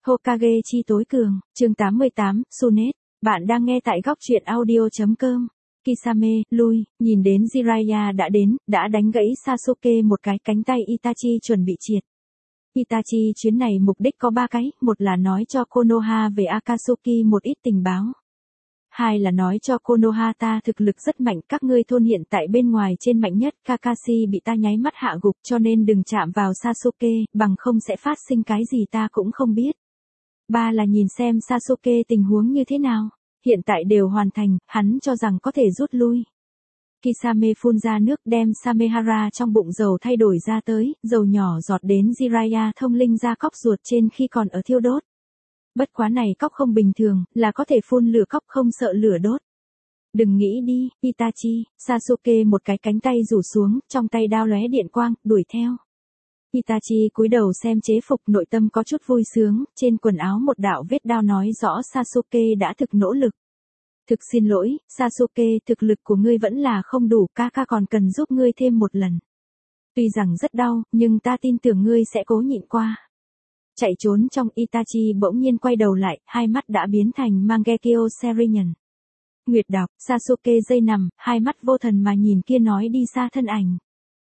Hokage chi tối cường, chương 88, Sunnet. Bạn đang nghe tại góc truyện audio.com. Kisame, lui, nhìn đến Jiraiya đã đến, đã đánh gãy Sasuke một cái cánh tay Itachi chuẩn bị triệt. Itachi chuyến này mục đích có 3 cái, một là nói cho Konoha về Akatsuki một ít tình báo. Hai là nói cho Konoha ta thực lực rất mạnh, các ngươi thôn hiện tại bên ngoài trên mạnh nhất, Kakashi bị ta nháy mắt hạ gục cho nên đừng chạm vào Sasuke, bằng không sẽ phát sinh cái gì ta cũng không biết. Ba là nhìn xem Sasuke tình huống như thế nào, hiện tại đều hoàn thành, hắn cho rằng có thể rút lui. Kisame phun ra nước đem Samehara trong bụng dầu thay đổi ra tới, dầu nhỏ giọt đến Jiraiya thông linh ra cóc ruột trên khi còn ở thiêu đốt. Bất quá này cóc không bình thường, là có thể phun lửa cóc không sợ lửa đốt. Đừng nghĩ đi, Itachi, Sasuke một cái cánh tay rủ xuống, trong tay đao lóe điện quang, đuổi theo. Itachi cúi đầu xem chế phục, nội tâm có chút vui sướng, trên quần áo một đạo vết đao nói rõ Sasuke đã thực nỗ lực. Thực xin lỗi, Sasuke, thực lực của ngươi vẫn là không đủ, Kaka còn cần giúp ngươi thêm một lần. Tuy rằng rất đau, nhưng ta tin tưởng ngươi sẽ cố nhịn qua. Chạy trốn trong Itachi bỗng nhiên quay đầu lại, hai mắt đã biến thành Mangekyo Sharingan. Nguyệt đọc, Sasuke dây nằm, hai mắt vô thần mà nhìn kia nói đi xa thân ảnh.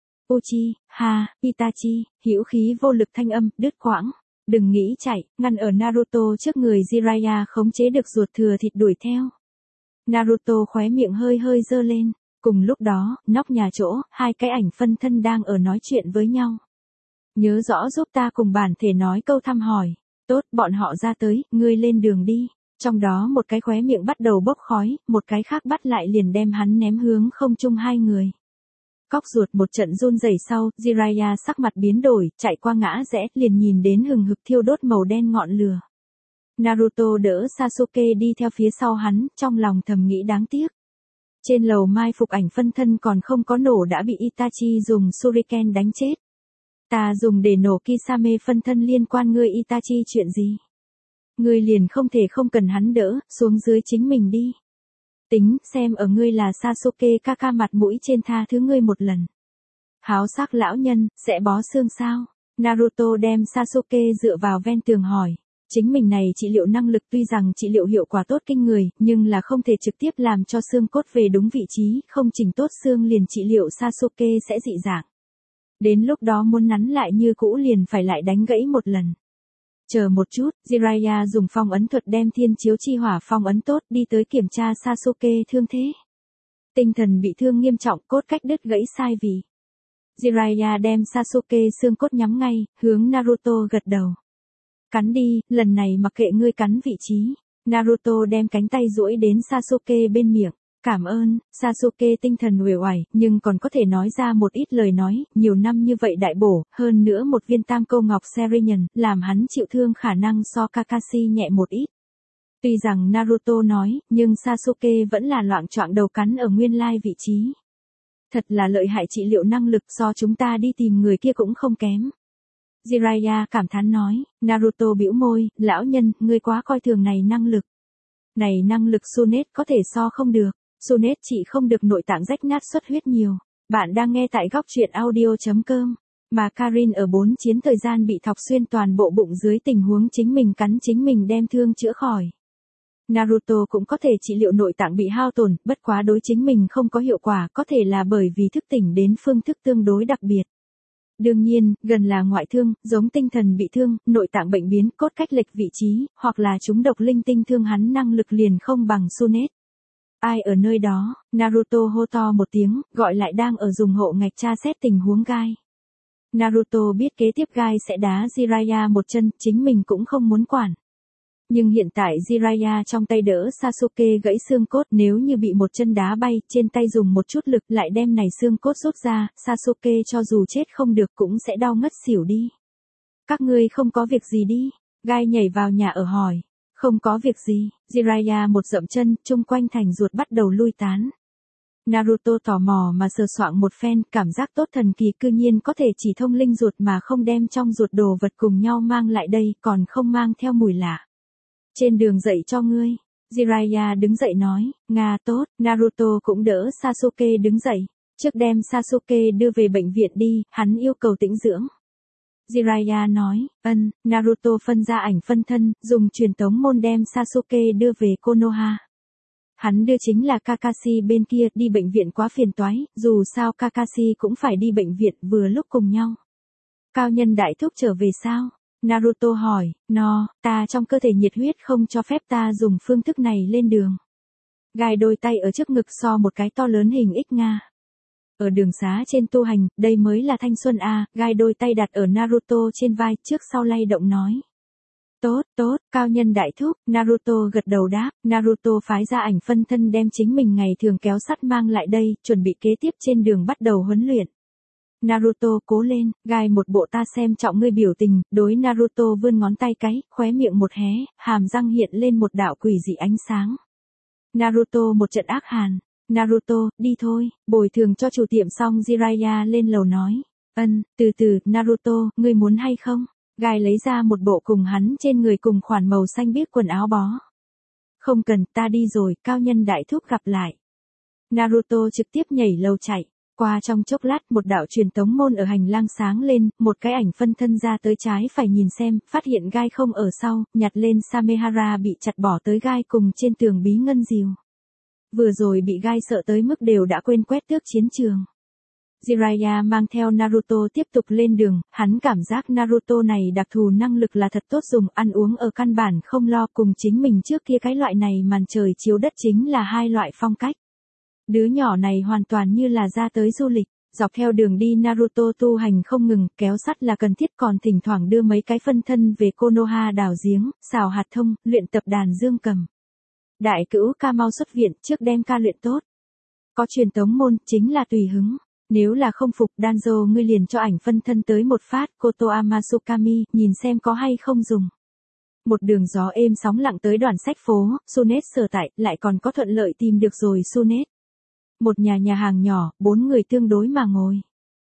Uchiha, Itachi, hữu khí vô lực thanh âm, đứt quãng. Đừng nghĩ chạy, ngăn ở Naruto trước người Jiraiya khống chế được ruột thừa thịt đuổi theo. Naruto khóe miệng hơi hơi dơ lên. Cùng lúc đó, nóc nhà chỗ, hai cái ảnh phân thân đang ở nói chuyện với nhau. Nhớ rõ giúp ta cùng bản thể nói câu thăm hỏi. Tốt, bọn họ ra tới, ngươi lên đường đi. Trong đó một cái khóe miệng bắt đầu bốc khói, một cái khác bắt lại liền đem hắn ném hướng không trung hai người. Cóc ruột một trận run rẩy sau, Jiraiya sắc mặt biến đổi, chạy qua ngã rẽ, liền nhìn đến hừng hực thiêu đốt màu đen ngọn lửa. Naruto đỡ Sasuke đi theo phía sau hắn, trong lòng thầm nghĩ đáng tiếc. Trên lầu mai phục ảnh phân thân còn không có nổ đã bị Itachi dùng Shuriken đánh chết. Ta dùng để nổ Kisame phân thân liên quan ngươi Itachi chuyện gì? Ngươi liền không thể không cần hắn đỡ, xuống dưới chính mình đi. Tính, xem ở ngươi là Sasuke Kaka mặt mũi trên tha thứ ngươi một lần. Háo sắc lão nhân, sẽ bó xương sao? Naruto đem Sasuke dựa vào ven tường hỏi. Chính mình này trị liệu năng lực tuy rằng trị liệu hiệu quả tốt kinh người, nhưng là không thể trực tiếp làm cho xương cốt về đúng vị trí, không chỉnh tốt xương liền trị liệu Sasuke sẽ dị dạng. Đến lúc đó muốn nắn lại như cũ liền phải lại đánh gãy một lần. Chờ một chút, Jiraiya dùng phong ấn thuật đem thiên chiếu chi hỏa phong ấn tốt đi tới kiểm tra Sasuke thương thế. Tinh thần bị thương nghiêm trọng, cốt cách đứt gãy sai vì. Jiraiya đem Sasuke xương cốt nhắm ngay, hướng Naruto gật đầu. Cắn đi, lần này mặc kệ ngươi cắn vị trí. Naruto đem cánh tay duỗi đến Sasuke bên miệng. Cảm ơn, Sasuke tinh thần uể oải, nhưng còn có thể nói ra một ít lời nói, nhiều năm như vậy đại bổ, hơn nữa một viên tam câu ngọc Sharingan, làm hắn chịu thương khả năng so Kakashi nhẹ một ít. Tuy rằng Naruto nói, nhưng Sasuke vẫn là loạng choạng đầu cắn ở nguyên lai vị trí. Thật là lợi hại trị liệu năng lực, so chúng ta đi tìm người kia cũng không kém. Jiraiya cảm thán nói, Naruto bĩu môi, lão nhân, ngươi quá coi thường này năng lực. Này năng lực Sunnet có thể so không được. Sunnet chỉ không được nội tạng rách nát xuất huyết nhiều. Bạn đang nghe tại góc truyện audio.com. Mà Karin ở 4 chiến thời gian bị thọc xuyên toàn bộ bụng dưới tình huống chính mình cắn chính mình đem thương chữa khỏi. Naruto cũng có thể trị liệu nội tạng bị hao tổn, bất quá đối chính mình không có hiệu quả, có thể là bởi vì thức tỉnh đến phương thức tương đối đặc biệt. Đương nhiên, gần là ngoại thương, giống tinh thần bị thương, nội tạng bệnh biến, cốt cách lệch vị trí, hoặc là chúng độc linh tinh thương hắn năng lực liền không bằng Sunnet. Ai ở nơi đó? Naruto hô to một tiếng, gọi lại đang ở dùng hộ ngạch tra xét tình huống gai. Naruto biết kế tiếp gai sẽ đá Jiraiya một chân, chính mình cũng không muốn quản. Nhưng hiện tại Jiraiya trong tay đỡ Sasuke gãy xương cốt, nếu như bị một chân đá bay, trên tay dùng một chút lực lại đem này xương cốt rút ra, Sasuke cho dù chết không được cũng sẽ đau ngất xỉu đi. Các ngươi không có việc gì đi? Gai nhảy vào nhà ở hỏi. Không có việc gì, Jiraiya một dậm chân, chung quanh thành ruột bắt đầu lui tán. Naruto tò mò mà sờ soạng một phen, cảm giác tốt thần kỳ cư nhiên có thể chỉ thông linh ruột mà không đem trong ruột đồ vật cùng nhau mang lại đây, còn không mang theo mùi lạ. Trên đường dậy cho ngươi, Jiraiya đứng dậy nói, Nga tốt, Naruto cũng đỡ Sasuke đứng dậy, trước đem Sasuke đưa về bệnh viện đi, hắn yêu cầu tĩnh dưỡng. Jiraiya nói, Naruto phân ra ảnh phân thân, dùng truyền tống môn đem Sasuke đưa về Konoha. Hắn đưa chính là Kakashi bên kia, đi bệnh viện quá phiền toái, dù sao Kakashi cũng phải đi bệnh viện vừa lúc cùng nhau. Cao nhân đại thúc trở về sao? Naruto hỏi, ta trong cơ thể nhiệt huyết không cho phép ta dùng phương thức này lên đường. Gai đôi tay ở trước ngực so một cái to lớn hình X Nga. Ở đường xá trên tu hành, đây mới là thanh xuân a. Gai đôi tay đặt ở Naruto trên vai, trước sau lay động nói. Tốt, cao nhân đại thúc, Naruto gật đầu đáp, Naruto phái ra ảnh phân thân đem chính mình ngày thường kéo sắt mang lại đây, chuẩn bị kế tiếp trên đường bắt đầu huấn luyện. Naruto cố lên, Gai một bộ ta xem trọng ngươi biểu tình, đối Naruto vươn ngón tay cái, khóe miệng một hé, hàm răng hiện lên một đạo quỷ dị ánh sáng. Naruto một trận ác hàn. Naruto, đi thôi, bồi thường cho chủ tiệm xong Jiraiya lên lầu nói. Từ từ, Naruto, ngươi muốn hay không? Gai lấy ra một bộ cùng hắn trên người cùng khoản màu xanh biếc quần áo bó. Không cần, ta đi rồi, cao nhân đại thúc gặp lại. Naruto trực tiếp nhảy lầu chạy. Qua trong chốc lát một đạo truyền tống môn ở hành lang sáng lên, một cái ảnh phân thân ra tới trái phải nhìn xem, phát hiện Gai không ở sau, nhặt lên Samehara bị chặt bỏ tới Gai cùng trên tường bí ngân diều. Vừa rồi bị Gai sợ tới mức đều đã quên quét tước chiến trường. Jiraiya mang theo Naruto tiếp tục lên đường, hắn cảm giác Naruto này đặc thù năng lực là thật tốt dùng, ăn uống ở căn bản không lo, cùng chính mình trước kia cái loại này màn trời chiếu đất chính là hai loại phong cách. Đứa nhỏ này hoàn toàn như là ra tới du lịch, dọc theo đường đi Naruto tu hành không ngừng, kéo sắt là cần thiết, còn thỉnh thoảng đưa mấy cái phân thân về Konoha đào giếng, xào hạt thông, luyện tập đàn dương cầm. Đại cữu ca mau xuất viện, trước đem ca luyện tốt. Có truyền tống môn, chính là tùy hứng. Nếu là không phục Danzo ngươi liền cho ảnh phân thân tới một phát, Kotoa Masukami, nhìn xem có hay không dùng. Một đường gió êm sóng lặng tới đoàn sách phố, Sunet sở tại, lại còn có thuận lợi tìm được rồi Sunet. Một nhà hàng nhỏ, 4 người tương đối mà ngồi.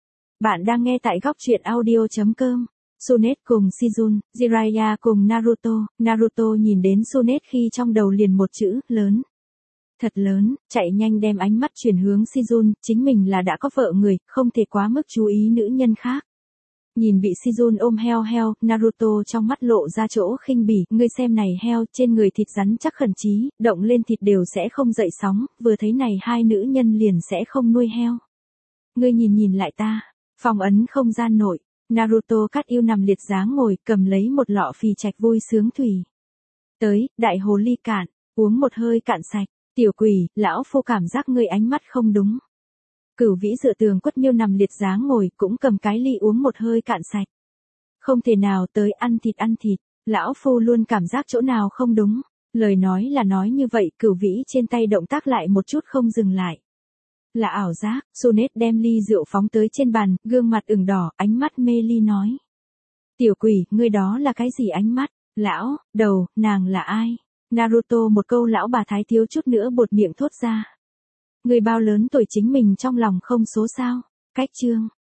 Bạn đang nghe tại góc truyện audio.com. Sunet cùng Shizun, Jiraiya cùng Naruto nhìn đến Sunet khi trong đầu liền một chữ, lớn. Thật lớn, chạy nhanh đem ánh mắt chuyển hướng Shizun, chính mình là đã có vợ người, không thể quá mức chú ý nữ nhân khác. Nhìn bị Shizun ôm heo, Naruto trong mắt lộ ra chỗ khinh bỉ, ngươi xem này heo, trên người thịt rắn chắc khẩn chí, động lên thịt đều sẽ không dậy sóng, vừa thấy này hai nữ nhân liền sẽ không nuôi heo. Ngươi nhìn lại ta, phòng ấn không gian nội, Naruto cắt yêu nằm liệt dáng ngồi, cầm lấy một lọ phì trạch vui sướng thủy. Tới, đại hồ ly cạn, uống một hơi cạn sạch, tiểu quỷ, lão phu cảm giác ngươi ánh mắt không đúng. Cửu Vĩ dựa tường quất miêu nằm liệt dáng ngồi, cũng cầm cái ly uống một hơi cạn sạch. Không thể nào, tới ăn thịt, lão phu luôn cảm giác chỗ nào không đúng. Lời nói là nói như vậy, Cửu Vĩ trên tay động tác lại một chút không dừng lại. Là ảo giác, Sunet đem ly rượu phóng tới trên bàn, gương mặt ửng đỏ, ánh mắt mê ly nói. Tiểu quỷ, ngươi đó là cái gì ánh mắt? Lão, đầu, nàng là ai? Naruto một câu lão bà thái thiếu chút nữa buột miệng thốt ra. Người bao lớn tuổi chính mình trong lòng không số sao. Cách chương.